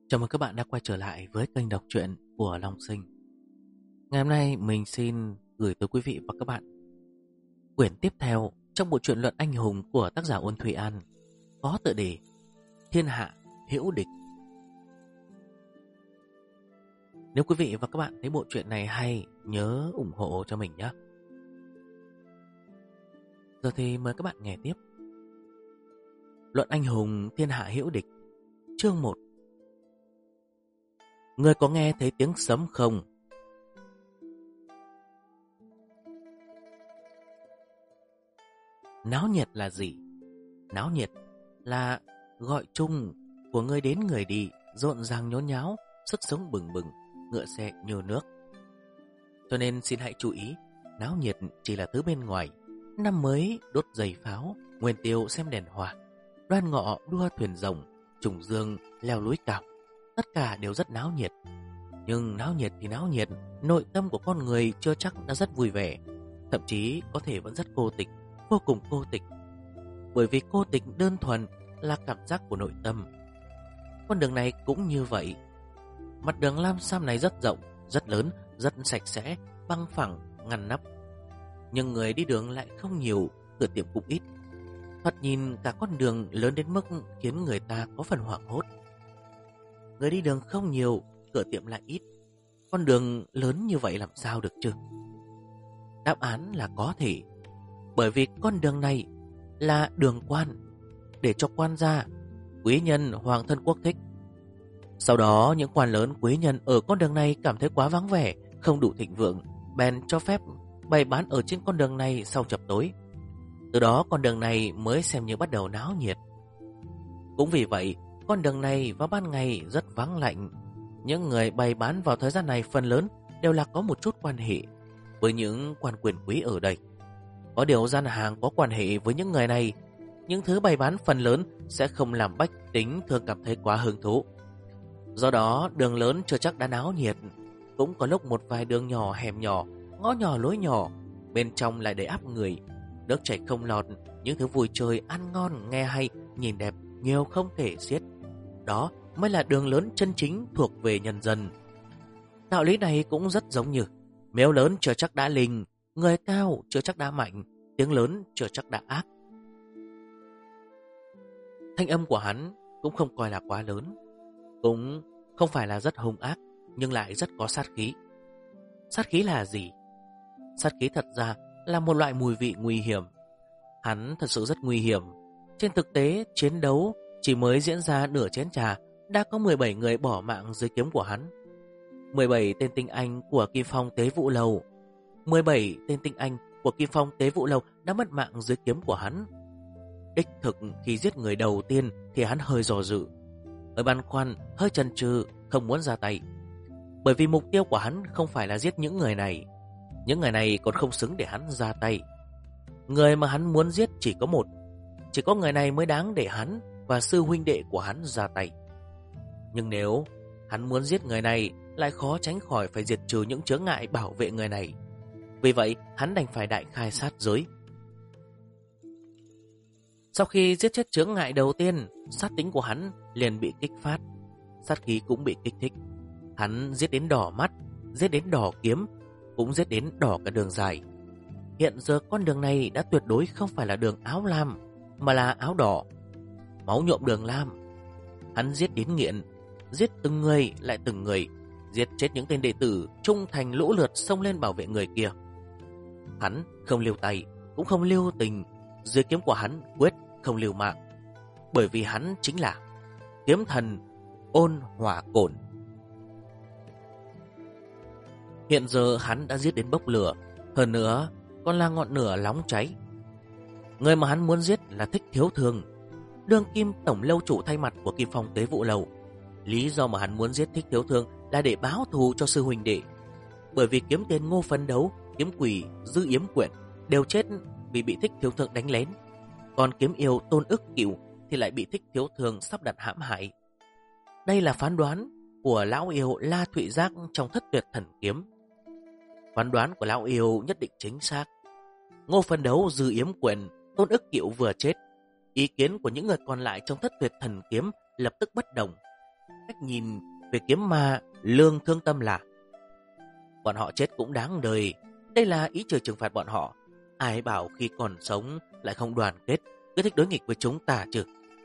Chào mừng các bạn đã quay trở lại với kênh đọc truyện của Long Sinh. Ngày hôm nay mình xin gửi tới quý vị và các bạn quyển tiếp theo trong bộ truyện Luận Anh Hùng của tác giả Uông Thủy An, có tựa đề Thiên Hạ Hữu Địch. Nếu quý vị và các bạn thấy bộ truyện này hay, nhớ ủng hộ cho mình nhé. Giờ thì mời các bạn nghe tiếp. Luận Anh Hùng Thiên Hạ Hữu Địch, chương 1. Ngươi có nghe thấy tiếng sấm không? Náo nhiệt là gì? Náo nhiệt là gọi chung của người đến người đi, rộn ràng nhốn nháo, sức sống bừng bừng, ngựa xe như nước. Cho nên xin hãy chú ý, náo nhiệt chỉ là thứ bên ngoài. Năm mới đốt giày pháo, nguyên tiêu xem đèn hoa, đoan ngọ đua thuyền rồng, trùng dương leo núi cao. Tất cả đều rất náo nhiệt. Nhưng náo nhiệt thì náo nhiệt, nội tâm của con người chưa chắc đã rất vui vẻ. Thậm chí có thể vẫn rất cô tịch, vô cùng cô tịch. Bởi vì cô tịch đơn thuần là cảm giác của nội tâm. Con đường này cũng như vậy. Mặt đường lam sam này rất rộng, rất lớn, rất sạch sẽ, bằng phẳng, ngăn nắp. Nhưng người đi đường lại không nhiều, cửa tiệm cũng ít. Thoạt nhìn cả con đường lớn đến mức khiến người ta có phần hoảng hốt. Người đi đường không nhiều, cửa tiệm lại ít. Con đường lớn như vậy làm sao được chứ? Đáp án là có thể. Bởi vì con đường này là đường quan, để cho quan gia, quý nhân, hoàng thân quốc thích. Sau đó những quan lớn quý nhân ở con đường này cảm thấy quá vắng vẻ, không đủ thịnh vượng, bèn cho phép bày bán ở trên con đường này sau chập tối. Từ đó con đường này mới xem như bắt đầu náo nhiệt. Cũng vì vậy, con đường này vào ban ngày rất vắng lạnh. Những người bày bán vào thời gian này phần lớn đều là có một chút quan hệ với những quan quyền quý ở đây. Có điều gian hàng có quan hệ với những người này, những thứ bày bán phần lớn sẽ không làm bách tính thường cảm thấy quá hứng thú. Do đó đường lớn chưa chắc đã náo nhiệt. Cũng có lúc một vài đường nhỏ, hẻm nhỏ, ngõ nhỏ lối nhỏ, bên trong lại đầy ắp người, nước chảy không lọt. Những thứ vui chơi ăn ngon, nghe hay, nhìn đẹp nhiều không thể xiết. Đó mới là đường lớn chân chính thuộc về nhân dân. Đạo lý này cũng rất giống như miếu lớn chưa chắc đã linh, người cao chưa chắc đã mạnh, tiếng lớn chưa chắc đã ác. Thanh âm của hắn cũng không coi là quá lớn, cũng không phải là rất hung ác, nhưng lại rất có sát khí. Sát khí là gì? Sát khí thật ra là một loại mùi vị nguy hiểm. Hắn thật sự rất nguy hiểm. Trên thực tế, chiến đấu chỉ mới diễn ra nửa chén trà, đã có 17 người bỏ mạng dưới kiếm của hắn. 17 tên tinh anh của Kim Phong Tế Vũ Lầu. 17 tên tinh anh của Kim Phong Tế Vũ Lầu đã mất mạng dưới kiếm của hắn. Đích thực khi giết người đầu tiên thì hắn hơi dò dự, hơi băn khoăn, hơi chần chừ, không muốn ra tay. Bởi vì mục tiêu của hắn không phải là giết những người này. Những người này còn không xứng để hắn ra tay. Người mà hắn muốn giết chỉ có một. Chỉ có người này mới đáng để hắn và sư huynh đệ của hắn ra tay. Nhưng nếu hắn muốn giết người này, lại khó tránh khỏi phải diệt trừ những chướng ngại bảo vệ người này. Vì vậy hắn đành phải đại khai sát giới. Sau khi giết chết chướng ngại đầu tiên, sát tính của hắn liền bị kích phát, sát khí cũng bị kích thích. Hắn giết đến đỏ mắt, giết đến đỏ kiếm, cũng giết đến đỏ cả đường dài. Hiện giờ con đường này đã tuyệt đối không phải là đường áo lam, mà là áo đỏ, máu nhuộm đường lam. Hắn giết đến nghiện, giết từng người lại từng người, giết chết những tên đệ tử trung thành lũ lượt xông lên bảo vệ người kia. Hắn không lưu tay, cũng không lưu tình. Dưới kiếm của hắn quyết không lưu mạng, bởi vì hắn chính là kiếm thần ôn hỏa cổn. Hiện giờ hắn đã giết đến bốc lửa, hơn nữa còn là ngọn lửa nóng cháy. Người mà hắn muốn giết là Thích Thiếu Thương, đương kim tổng lâu chủ thay mặt của Kim Phong Tế Vũ Lầu. Lý do mà hắn muốn giết Thích Thiếu Thương là để báo thù cho sư huynh đệ. Bởi vì kiếm tiền Ngô Phấn Đấu, kiếm quỷ Dư Yếm Quyển đều chết vì bị Thích Thiếu Thương đánh lén. Còn kiếm yêu Tôn Ức Cửu thì lại bị Thích Thiếu Thương sắp đặt hãm hại. Đây là phán đoán của lão yêu La Thụy Giác trong Thất Tuyệt Thần Kiếm. Phán đoán của lão yêu nhất định chính xác. Ngô Phấn Đấu, Dư Yếm Quyển, Tôn Ức Cửu vừa chết, ý kiến của những người còn lại trong Thất Tuyệt Thần Kiếm lập tức bất đồng. cách nhìn về kiếm ma Lương Thương Tâm là: bọn họ chết cũng đáng đời. Đây là ý trời trừng phạt bọn họ. Ai bảo khi còn sống lại không đoàn kết, cứ thích đối nghịch với chúng ta chứ.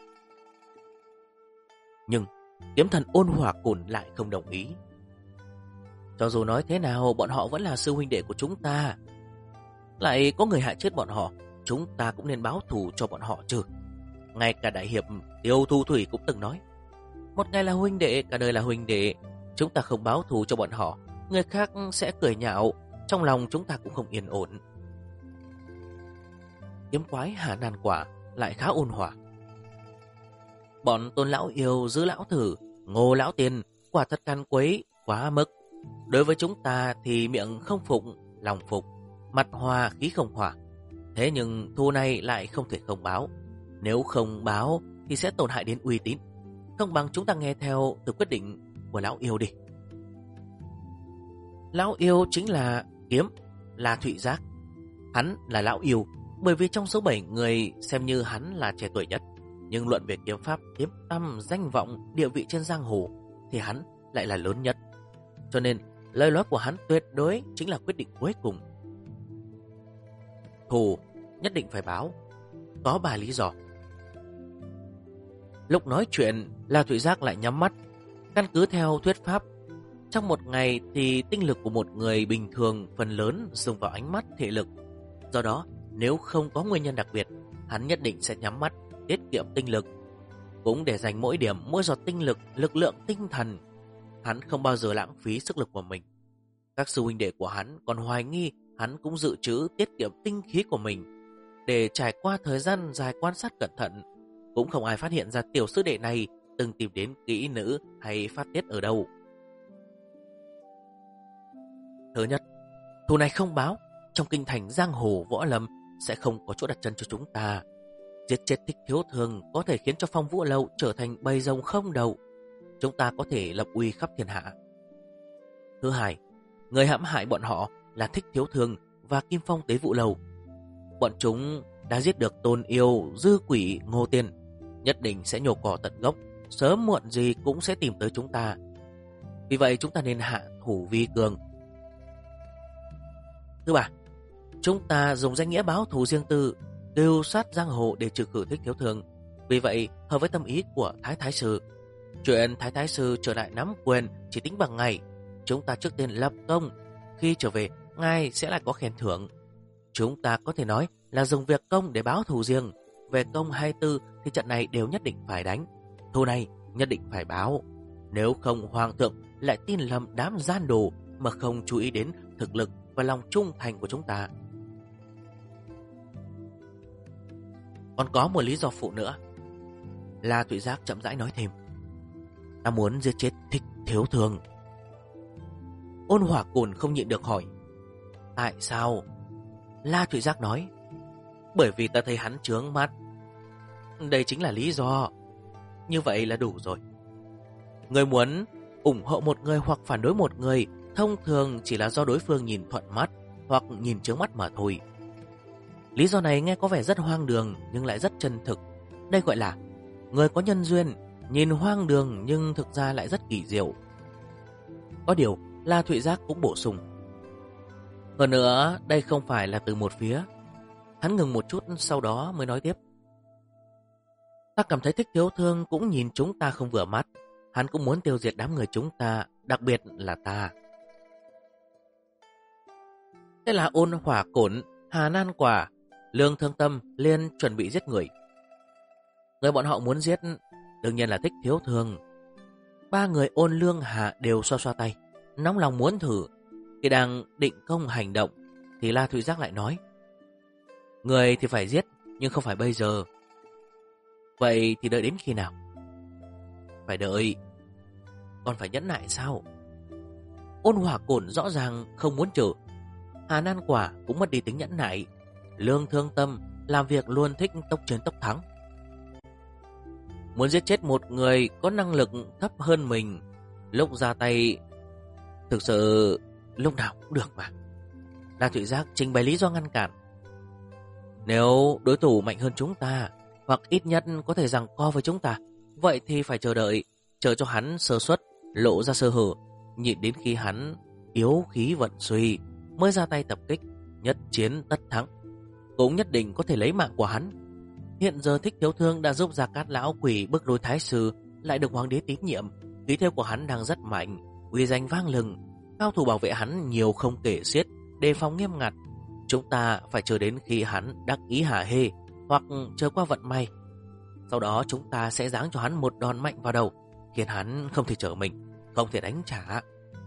Nhưng kiếm thần Ôn Hỏa Cổn lại không đồng ý. Cho dù nói thế nào, bọn họ vẫn là sư huynh đệ của chúng ta. Lại có người hại chết bọn họ, chúng ta cũng nên báo thù cho bọn họ chứ. Ngay cả đại hiệp Tiêu Thu Thủy cũng từng nói: một ngày là huynh đệ, cả đời là huynh đệ. Chúng ta không báo thù cho bọn họ, người khác sẽ cười nhạo, trong lòng chúng ta cũng không yên ổn. Kiếm quái Hà Nan Quả lại khá ôn hòa: bọn Tôn lão yêu, Dư lão thử, Ngô lão tiền quả thật can quấy quá mức. Đối với chúng ta thì miệng không phục, lòng phục, mặt hòa khí không hòa. Thế nhưng thù này lại không thể không báo. Nếu không báo thì sẽ tổn hại đến uy tín. Không bằng chúng ta nghe theo từ quyết định của lão yêu đi. Lão yêu chính là kiếm La Thụy Giác. Hắn là lão yêu bởi vì trong số 7 người xem như hắn là trẻ tuổi nhất. Nhưng luận về kiếm pháp, kiếm tăm, danh vọng, địa vị trên giang hồ thì hắn lại là lớn nhất. Cho nên lời nói của hắn tuyệt đối chính là quyết định cuối cùng. Thù nhất định phải báo. Có 3 lý do. Lúc nói chuyện, La Thụy Giác lại nhắm mắt. Căn cứ theo thuyết pháp, trong một ngày thì tinh lực của một người bình thường phần lớn dùng vào ánh mắt, thể lực. Do đó, nếu không có nguyên nhân đặc biệt, hắn nhất định sẽ nhắm mắt, tiết kiệm tinh lực. Cũng để dành mỗi điểm, mỗi giọt tinh lực, lực lượng tinh thần. Hắn không bao giờ lãng phí sức lực của mình. Các sư huynh đệ của hắn còn hoài nghi hắn cũng dự trữ tiết kiệm tinh khí của mình. Để trải qua thời gian dài quan sát cẩn thận, cũng không ai phát hiện ra tiểu sư đệ này từng tìm đến kỹ nữ hay phát tiết ở đâu. Thứ nhất, thù này không báo, trong kinh thành giang hồ võ lâm sẽ không có chỗ đặt chân cho chúng ta. Giết chết Thích Thiếu Thường có thể khiến cho Phong Vũ Lâu trở thành bầy rồng không đầu. Chúng ta có thể lập uy khắp thiên hạ. Thứ hai, người hãm hại bọn họ là Thích Thiếu Thường và Kim Phong Tế Vũ Lâu. Bọn chúng đã giết được Tôn Yêu, Dư Quỷ, Ngô Tiên, nhất định sẽ nhổ cỏ tận gốc, sớm muộn gì cũng sẽ tìm tới chúng ta. Vì vậy chúng ta nên hạ thủ vi cường. Thứ ba, chúng ta dùng danh nghĩa báo thù riêng tư, kêu sát giang hồ để trừ khử Thích Thiếu Thường. Vì vậy hợp với tâm ý của Thái Thái Sư. Chuyện Thái Thái Sư trở lại nắm quyền chỉ tính bằng ngày. Chúng ta trước tiên lập công, khi trở về ngài sẽ lại có khen thưởng. Chúng ta có thể nói là dùng việc công để báo thù riêng. Về công hay tư thì trận này đều nhất định phải đánh. Thù này nhất định phải báo. Nếu không hoàng thượng lại tin lầm đám gian đồ mà không chú ý đến thực lực và lòng trung thành của chúng ta. Còn có một lý do phụ nữa. La Thụy Giác chậm rãi nói thêm: ta muốn giết chết Thích Thiếu Thường. Ôn Hỏa Cổn không nhịn được hỏi: tại sao? La Thụy Giác nói: bởi vì ta thấy hắn chướng mắt. Đây chính là lý do. Như vậy là đủ rồi. Người muốn ủng hộ một người hoặc phản đối một người thông thường chỉ là do đối phương nhìn thuận mắt hoặc nhìn chướng mắt mà thôi. Lý do này nghe có vẻ rất hoang đường nhưng lại rất chân thực. Đây gọi là người có nhân duyên, nhìn hoang đường nhưng thực ra lại rất kỳ diệu. Có điều La Thụy Giác cũng bổ sung: hơn nữa đây không phải là từ một phía. Hắn ngừng một chút sau đó mới nói tiếp: ta cảm thấy Thích Thiếu Thương cũng nhìn chúng ta không vừa mắt. Hắn cũng muốn tiêu diệt đám người chúng ta, đặc biệt là ta. Thế là Ôn Hỏa Cổn, Hà Nan Quả, Lương Thương Tâm liền chuẩn bị giết người. Người bọn họ muốn giết đương nhiên là Thích Thiếu Thương. 3 người Ôn Lương Hà đều xoa xoa tay, nóng lòng muốn thử. Khi đang định công hành động thì La Thụy Giác lại nói: người thì phải giết, nhưng không phải bây giờ. Vậy thì đợi đến khi nào? Phải đợi. Còn phải nhẫn nại sao? Ôn Hỏa Cổn rõ ràng không muốn chờ. Hà Nan Quả cũng mất đi tính nhẫn nại. Lương Thương Tâm làm việc luôn thích tốc chiến tốc thắng. Muốn giết chết một người có năng lực thấp hơn mình, lúc ra tay thực sự lúc nào cũng được mà. La Thụy Giác trình bày lý do ngăn cản: nếu đối thủ mạnh hơn chúng ta, hoặc ít nhất có thể giằng co với chúng ta, vậy thì phải chờ đợi. chờ cho hắn sơ suất, lộ ra sơ hở, nhịn đến khi hắn yếu khí vận suy mới ra tay tập kích, nhất chiến tất thắng, cũng nhất định có thể lấy mạng của hắn. Hiện giờ Thích Thiếu Thương đã giúp Gia Cát lão quỷ bức rối thái sư, lại được hoàng đế tín nhiệm, khí thế của hắn đang rất mạnh, uy danh vang lừng, cao thủ bảo vệ hắn nhiều không kể xiết, đề phòng nghiêm ngặt. Chúng ta phải chờ đến khi hắn đắc ý hả hê, hoặc chờ qua vận may. Sau đó chúng ta sẽ giáng cho hắn một đòn mạnh vào đầu, khiến hắn không thể trở mình, không thể đánh trả.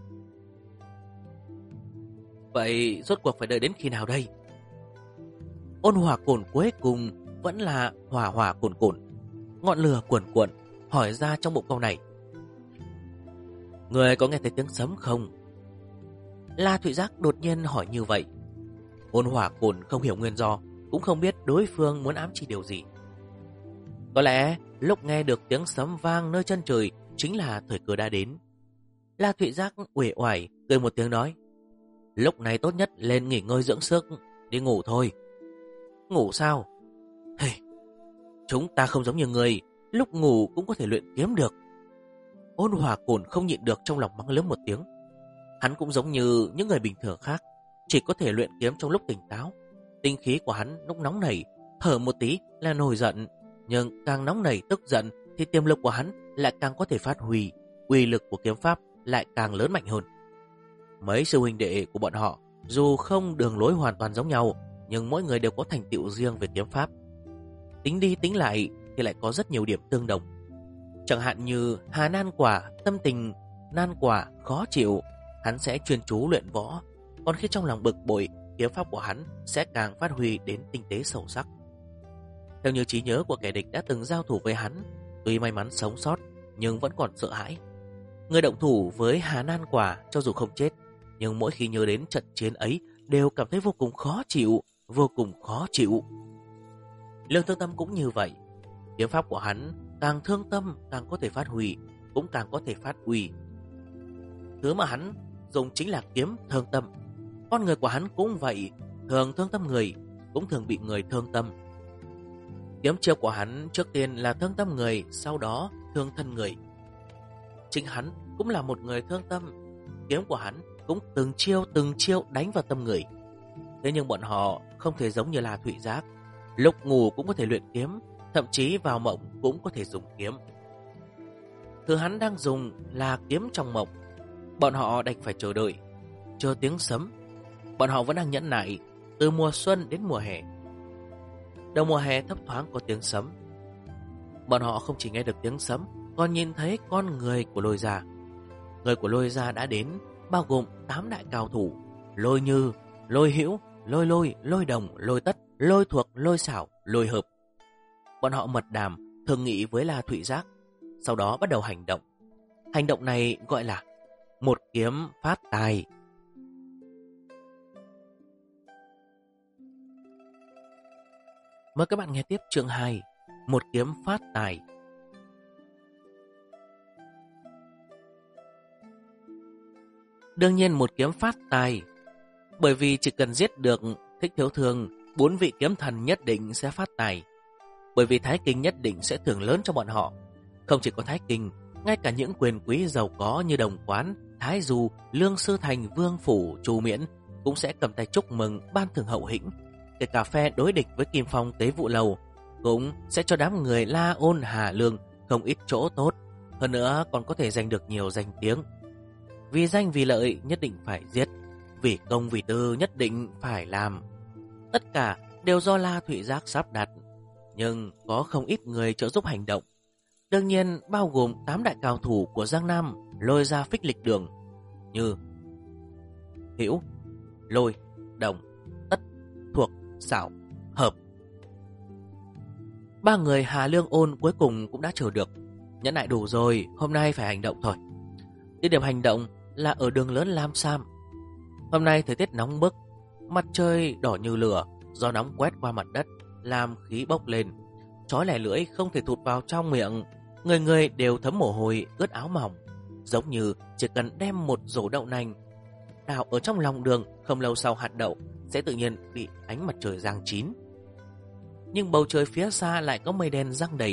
Vậy rốt cuộc phải đợi đến khi nào đây? Ôn Hòa Cổn cuối cùng vẫn là hỏa hỏa cồn cồn, ngọn lửa cuồn cuộn, hỏi ra trong bụng câu này. Người có nghe thấy tiếng sấm không? La Thụy Giác đột nhiên hỏi như vậy. Ôn Hòa Cổn không hiểu nguyên do, cũng không biết đối phương muốn ám chỉ điều gì. Có lẽ lúc nghe được tiếng sấm vang nơi chân trời chính là thời cơ đã đến. La Thụy Giác uể oải cười một tiếng nói, lúc này tốt nhất lên nghỉ ngơi dưỡng sức, đi ngủ thôi. Ngủ sao? Hey, chúng ta không giống như người, lúc ngủ cũng có thể luyện kiếm được. Ôn Hòa Cổn không nhịn được trong lòng mắng lớn một tiếng. Hắn cũng giống như những người bình thường khác, chỉ có thể luyện kiếm trong lúc tỉnh táo. Tinh khí của hắn lúc nóng nảy, thở một tí là nổi giận, nhưng càng nóng nảy tức giận thì tiềm lực của hắn lại càng có thể phát huy, uy lực của kiếm pháp lại càng lớn mạnh hơn. Mấy sư huynh đệ của bọn họ dù không đường lối hoàn toàn giống nhau, nhưng mỗi người đều có thành tựu riêng về kiếm pháp. Tính đi tính lại thì lại có rất nhiều điểm tương đồng. Chẳng hạn như Hà Nan Quả tâm tình nan quả khó chịu, hắn sẽ chuyên chú luyện võ, còn khi trong lòng bực bội, kiếm pháp của hắn sẽ càng phát huy đến tinh tế sâu sắc. Theo như trí nhớ của kẻ địch đã từng giao thủ với hắn, tuy may mắn sống sót nhưng vẫn còn sợ hãi. Người động thủ với Hà Nan Quả cho dù không chết, nhưng mỗi khi nhớ đến trận chiến ấy đều cảm thấy vô cùng khó chịu, vô cùng khó chịu. Lương Thương Tâm cũng như vậy. Kiếm pháp của hắn càng thương tâm càng có thể phát huy, cũng càng có thể phát uy. Thứ mà hắn dùng chính là kiếm thương tâm. Con người của hắn cũng vậy, thường thương tâm người, cũng thường bị người thương tâm. Kiếm chiêu của hắn trước tiên là thương tâm người, sau đó thương thân người. Chính hắn cũng là một người thương tâm, kiếm của hắn cũng từng chiêu đánh vào tâm người. Thế nhưng bọn họ không thể giống như là Thụy Giác, lúc ngủ cũng có thể luyện kiếm, thậm chí vào mộng cũng có thể dùng kiếm. Thứ hắn đang dùng là kiếm trong mộng. Bọn họ đành phải chờ đợi, chờ tiếng sấm. Bọn họ vẫn đang nhẫn nại từ mùa xuân đến mùa hè. Đầu mùa hè thấp thoáng có tiếng sấm. Bọn họ không chỉ nghe được tiếng sấm, còn nhìn thấy con người của Lôi Gia. Người của Lôi Gia đã đến, bao gồm 8 đại cao thủ: Lôi Như, Lôi Hữu, Lôi Lôi, Lôi Đồng, Lôi Tất, Lôi Thuộc, Lôi Xảo, Lôi Hợp. Bọn họ mật đàm, thương nghị với La Thụy Giác, sau đó bắt đầu hành động. Hành động này gọi là một kiếm phát tài. Mời các bạn nghe tiếp chương 2, một kiếm phát tài. Đương nhiên một kiếm phát tài, bởi vì chỉ cần giết được Thích Thiếu Thương, 4 vị kiếm thần nhất định sẽ phát tài. Bởi vì Thái Kinh nhất định sẽ thưởng lớn cho bọn họ. Không chỉ có Thái Kinh, ngay cả những quyền quý giàu có như Đồng Quán, Thái Du, Lương Sư Thành, Vương Phủ, Chu Miễn cũng sẽ cầm tay chúc mừng, ban thưởng hậu hĩnh. Kể cả phe đối địch với Kim Phong Tế Vụ Lầu cũng sẽ cho đám người La Ôn Hà Lương không ít chỗ tốt. Hơn nữa còn có thể giành được nhiều danh tiếng. Vì danh vì lợi nhất định phải giết, vì công vì tư nhất định phải làm. Tất cả đều do La Thụy Giác sắp đặt, nhưng có không ít người trợ giúp hành động. Đương nhiên bao gồm 8 đại cao thủ của Giang Nam Lôi ra phích lịch đường, như Hữu, Lôi, Đồng, Tất, Thuộc, Xảo, Hợp. 3 người Hà Lương Ôn cuối cùng cũng đã chờ được. Nhẫn nại đủ rồi, hôm nay phải hành động thôi. Địa điểm hành động là ở đường lớn Lam Sam. Hôm nay thời tiết nóng bức, mặt trời đỏ như lửa, gió nóng quét qua mặt đất làm khí bốc lên, chói lẻ lưỡi không thể thụt vào trong miệng. Người người đều thấm mồ hôi, ướt áo mỏng, giống như chỉ cần đem một rổ đậu nành đào ở trong lòng đường, không lâu sau hạt đậu sẽ tự nhiên bị ánh mặt trời rang chín. Nhưng bầu trời phía xa lại có mây đen giăng đầy,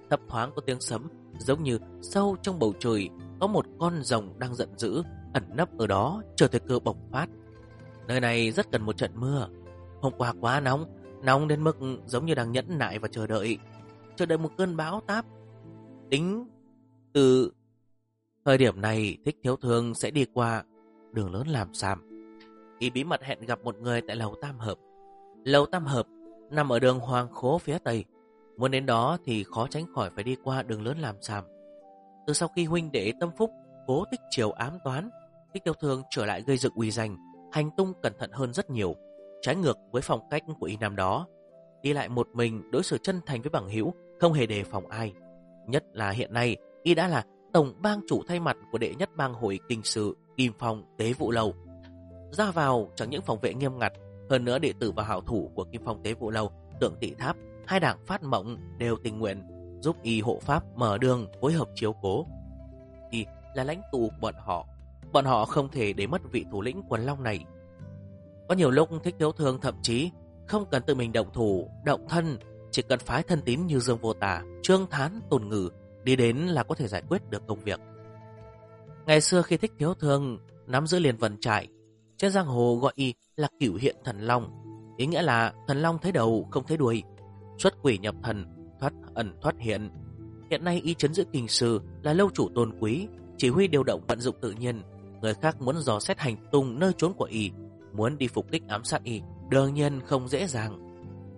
thấp thoáng có tiếng sấm, giống như sâu trong bầu trời có một con rồng đang giận dữ ẩn nấp ở đó chờ thời cơ bộc phát. Nơi này rất cần một trận mưa. Hôm qua quá nóng, nóng đến mức giống như đang nhẫn nại và chờ đợi một cơn bão táp. Tính từ thời điểm này, Thích Thiếu Thương sẽ đi qua đường lớn Làm Sam. Y bí mật hẹn gặp một người tại lầu Tam Hợp. Lầu Tam Hợp nằm ở đường Hoàng Khố phía tây. Muốn đến đó thì khó tránh khỏi phải đi qua đường lớn Làm Sam. Từ sau khi huynh đệ Tâm Phúc cố Tích Triều ám toán, Thích Thiếu Thương trở lại gây dựng uy danh, hành tung cẩn thận hơn rất nhiều, trái ngược với phong cách của y năm đó. Đi lại một mình, đối xử chân thành với bằng hữu, không hề đề phòng ai. Nhất là hiện nay, y đã là tổng bang chủ thay mặt của đệ nhất bang hội kinh sự Kim Phong Tế Vụ Lâu. Ra vào chẳng những phòng vệ nghiêm ngặt, hơn nữa đệ tử và hảo thủ của Kim Phong Tế Vụ Lâu, Tượng Tị Tháp, hai đảng Phát Mộng đều tình nguyện giúp y hộ pháp mở đường, phối hợp chiếu cố. Y là lãnh tụ của bọn họ không thể để mất vị thủ lĩnh quần long này. Có nhiều lúc Thích Thiếu Thương thậm chí không cần tự mình động thủ, động thân, chỉ cần phái thân tín như Dương Vô Tà, Trương Thán, Tôn Ngừ đi đến là có thể giải quyết được công việc. Ngày xưa khi Thích Thiếu Thương nắm giữ Liên Vân Trại, trên giang hồ gọi y là Cửu Hiện Thần Long, ý nghĩa là thần long thấy đầu không thấy đuôi, xuất quỷ nhập thần, thoát ẩn thoát hiện. Hiện nay y trấn giữ kinh sư, là lâu chủ tôn quý, chỉ huy điều động vận dụng tự nhiên. Người khác muốn dò xét hành tung nơi trốn của y, muốn đi phục kích ám sát y, đương nhiên không dễ dàng.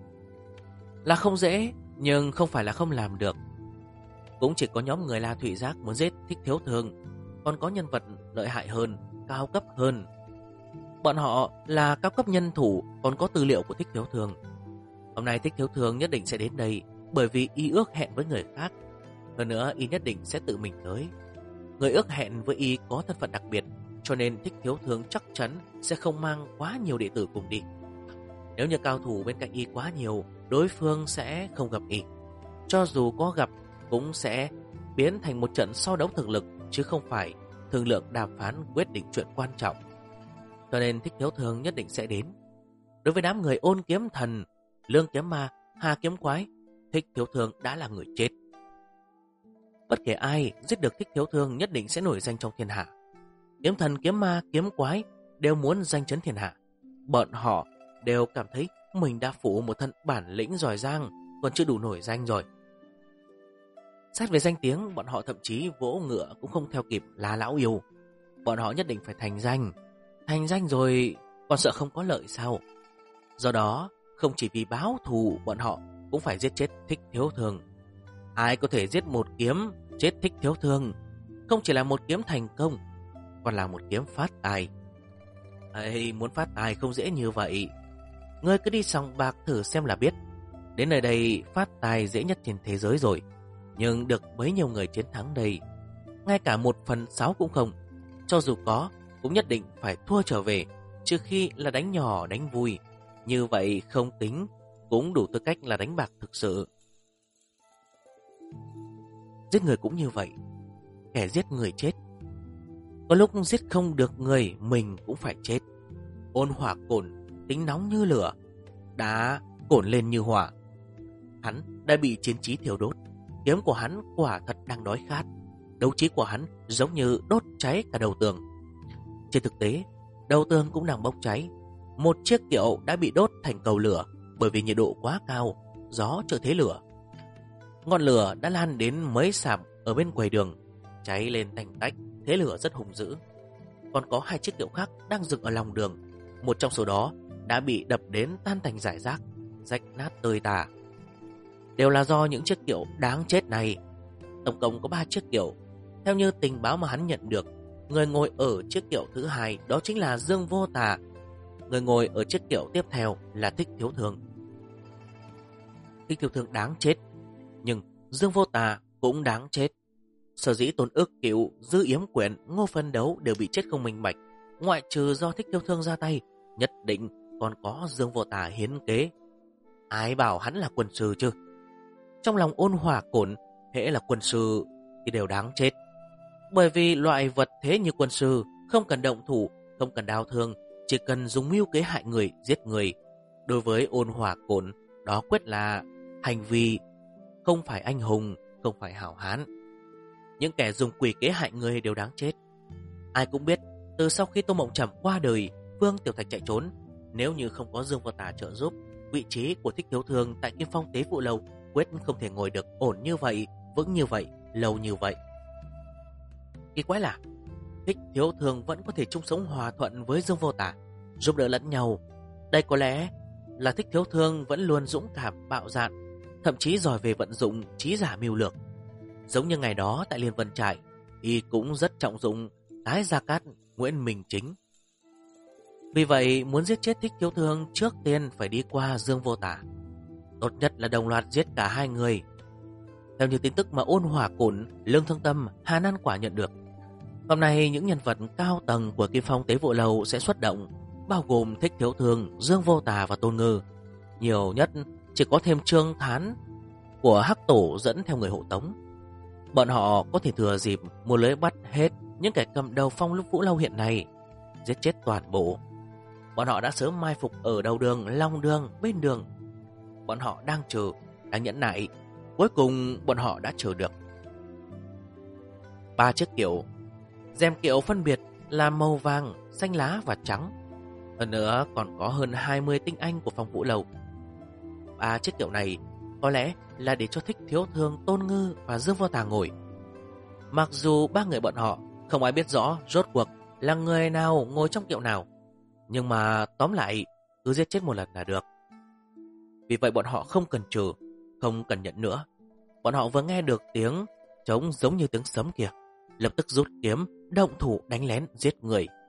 Là không dễ, nhưng không phải là không làm được. Cũng chỉ có nhóm người La Thụy Giác muốn giết Thích Thiếu Thương, còn có nhân vật lợi hại hơn, cao cấp hơn. Bọn họ là cao cấp nhân thủ, còn có tư liệu của Thích Thiếu Thương. Hôm nay Thích Thiếu Thương nhất định sẽ đến đây, bởi vì y ước hẹn với người khác. Hơn nữa y nhất định sẽ tự mình tới. Người ước hẹn với y có thân phận đặc biệt, cho nên Thích Thiếu Thương chắc chắn sẽ không mang quá nhiều đệ tử cùng đi. Nếu như cao thủ bên cạnh y quá nhiều, đối phương sẽ không gặp y. Cho dù có gặp, cũng sẽ biến thành một trận so đấu thực lực, chứ không phải thương lượng đàm phán quyết định chuyện quan trọng. Cho nên Thích Thiếu Thương nhất định sẽ đến. Đối với đám người Ôn Kiếm Thần, Lương Kiếm Ma, Hà Kiếm Quái, Thích Thiếu Thương đã là người chết. Bất kể ai giết được Thích Thiếu Thương nhất định sẽ nổi danh trong thiên hạ. Kiếm Thần, Kiếm Ma, Kiếm Quái đều muốn danh chấn thiên hạ. Bọn họ đều cảm thấy mình đã phủ một thân bản lĩnh giỏi giang, còn chưa đủ nổi danh rồi. Xét về danh tiếng, bọn họ thậm chí vỗ ngựa cũng không theo kịp là lão yêu. Bọn họ nhất định phải thành danh. Thành danh rồi còn sợ không có lợi sao? Do đó, không chỉ vì báo thù, bọn họ cũng phải giết chết Thích Thiếu Thương. Ai có thể giết một kiếm chết Thích Thiếu Thương, không chỉ là một kiếm thành công, còn là một kiếm phát tài. Muốn phát tài không dễ như vậy. Ngươi cứ đi sòng bạc thử xem là biết. Đến nơi đây phát tài dễ nhất trên thế giới rồi, nhưng được bấy nhiêu người chiến thắng đây? Ngay cả 1/6 cũng không. Cho dù có, cũng nhất định phải thua trở về, trừ khi là đánh nhỏ đánh vui. Như vậy không tính, cũng đủ tư cách là đánh bạc thực sự. Giết người cũng như vậy, kẻ giết người chết. Có lúc giết không được người, mình cũng phải chết. Ôn Hỏa Cổn tính nóng như lửa, đá cổn lên như hỏa. Hắn đã bị chiến trí thiêu đốt. Kiếm của hắn quả thật đang đói khát. Đấu trí của hắn giống như đốt cháy cả đầu tường. Trên thực tế, đầu tường cũng đang bốc cháy. Một chiếc kiệu đã bị đốt thành cầu lửa, bởi vì nhiệt độ quá cao, gió trợ thế lửa. Ngọn lửa đã lan đến mấy sạp ở bên quầy đường, cháy lên tanh tách, thế lửa rất hung dữ. Còn có 2 chiếc kiệu khác đang dừng ở lòng đường. Một trong số đó đã bị đập đến tan thành rải rác, rách nát tơi tả. Đều là do những chiếc kiệu đáng chết này. Tổng cộng có 3 chiếc kiệu. Theo như tình báo mà hắn nhận được, người ngồi ở chiếc kiệu thứ 2 đó chính là Dương Vô Tà. Người ngồi ở chiếc kiệu tiếp theo là Thích Thiếu Thương. Thích Thiếu Thương đáng chết, nhưng Dương Vô Tà cũng đáng chết. Sở dĩ Tôn Ức Cửu, Dư Yếm Quyển, Ngô Phân Đấu đều bị chết không minh bạch, ngoại trừ do Thích Thiếu Thương ra tay, nhất định còn có Dương Vô Tà hiến kế. Ai bảo hắn là quân sư chứ? Trong lòng Ôn Hỏa Cổn, hễ là quân sư thì đều đáng chết. Bởi vì loại vật thế như quân sư không cần động thủ, không cần đao thương, chỉ cần dùng mưu kế hại người, giết người. Đối với Ôn Hỏa Cổn, đó quyết là hành vi không phải anh hùng, không phải hảo hán. Những kẻ dùng quỷ kế hại người đều đáng chết. Ai cũng biết, từ sau khi Tô Mộng Trầm qua đời, Vương Tiểu Thạch chạy trốn. Nếu như không có Dương Vô Tà trợ giúp, vị trí của Thích Thiếu Thương tại Kim Phong Tế Vụ Lâu quyết không thể ngồi được ổn như vậy, vững như vậy, lâu như vậy. Kỳ quái là Thích Thiếu Thương vẫn có thể chung sống hòa thuận với Dương Vô Tà, giúp đỡ lẫn nhau. Đây có lẽ là Thích Thiếu Thương vẫn luôn dũng cảm bạo dạn, thậm chí giỏi về vận dụng trí giả mưu lược. Giống như ngày đó tại Liên Vân Trại, y cũng rất trọng dụng Tái Gia Cát, Nguyễn Minh Chính. Vì vậy, muốn giết chết Thích Thiếu Thương trước tiên phải đi qua Dương Vô Tà. Tốt nhất là đồng loạt giết cả hai người. Theo như tin tức mà Ôn Hỏa Cổn, Lương Thương Tâm, Hà Nan Quả nhận được, hôm nay những nhân vật cao tầng của Kim Phong Tế Vụ Lâu sẽ xuất động, bao gồm Thích Thiếu Thương, Dương Vô Tà và Tôn Ngư. Nhiều nhất chỉ có thêm Trương Thán của Hắc Tổ dẫn theo người hộ tống. Bọn họ có thể thừa dịp một lưới bắt hết những kẻ cầm đầu Phong Lúc Vũ Lâu hiện nay, giết chết toàn bộ. Bọn họ đã sớm mai phục ở đầu đường, long đường, bên đường. Bọn họ đang chờ, đang nhẫn nại. Cuối cùng bọn họ đã chờ được. 3 chiếc kiệu. Rèm kiệu phân biệt là màu vàng, xanh lá và trắng. Hơn nữa còn có hơn 20 tinh anh của Phong Vũ Lâu. 3 chiếc kiệu này có lẽ là để cho Thích Thiếu Thương, Tôn Ngư và Dương Vô Tà ngồi. Mặc dù 3 người bọn họ không ai biết rõ rốt cuộc là người nào ngồi trong kiệu nào, nhưng mà tóm lại cứ giết chết một lần là được. Vì vậy bọn họ không cần trừ, không cần nhận nữa. Bọn họ vừa nghe được tiếng trống giống như tiếng sấm kìa, lập tức rút kiếm, động thủ đánh lén giết người.